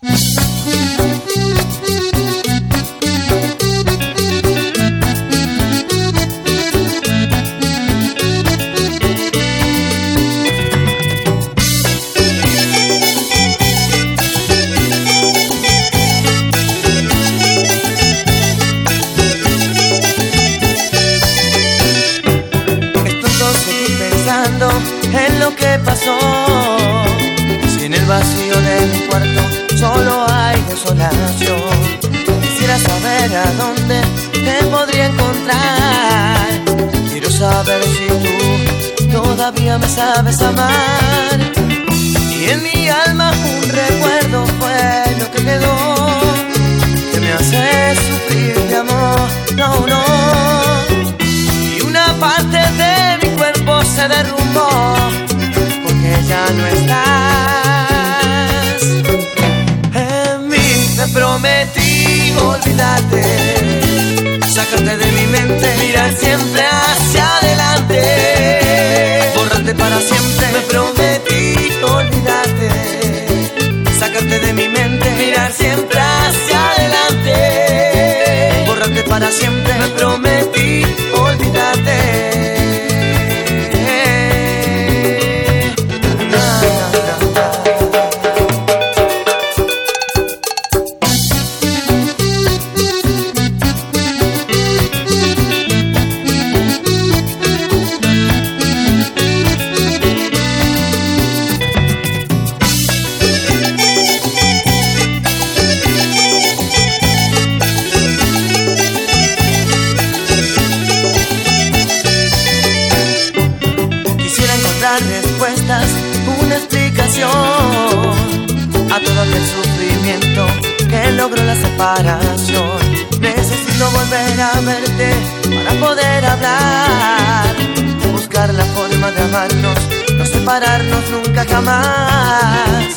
En lo que pasó, si en el vacío de mi cuarto solo hay desolación. Quisiera saber a dónde te podría encontrar. Quiero saber si tú todavía me sabes amar. Y en mi alma un recuerdo fue lo que quedó, que me hace sufrir de amor, no, no. Y una parte de mi cuerpo se derrumbó porque ya no estás en mí. Te prometí olvidarte, sacarte de mi mente, mirar siempre hacia adelante, borrarte para siempre. Me prometí olvidarte, sacarte de mi mente, mirar siempre hacia adelante, borrarte para siempre. Me prometí olvidarte. Respuestas, una explicación a todo aquel sufrimiento que logró la separación. Necesito volver a verte para poder hablar, buscar la forma de amarnos, no separarnos nunca jamás.